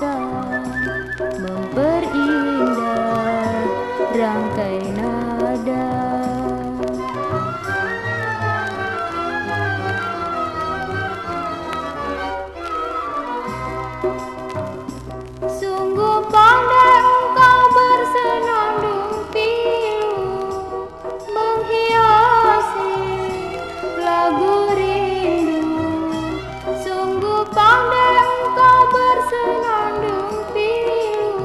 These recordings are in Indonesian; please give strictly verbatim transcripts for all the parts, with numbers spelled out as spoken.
bisa memperindah rangkai nada. Sungguh pandai engkau bersenandung pilu, menghiasi lagu rindu. Sungguh pandai engkau bersenandung pilu,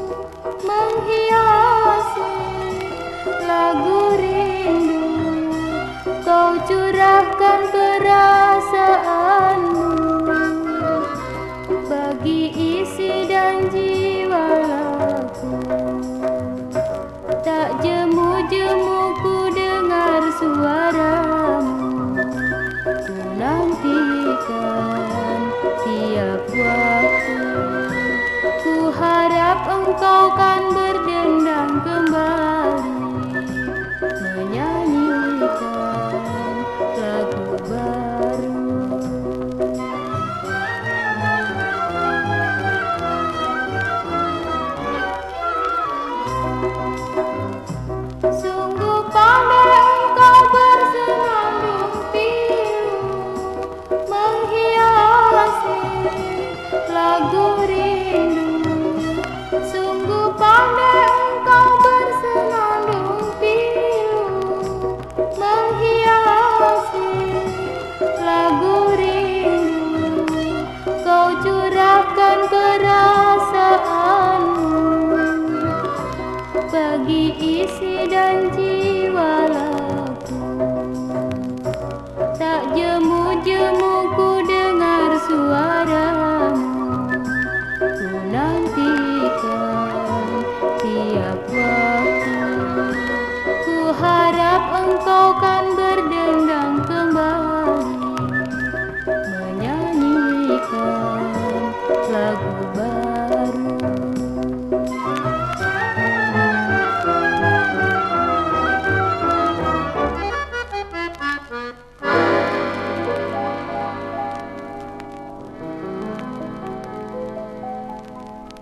menghiasi lagu rindu. Kau curahkan perasaanmu bagi isi dan jiwa laku. Tak jemu-jemu ku dengar suaramu, ku nantikan tiap waktu. Ku harap engkau kan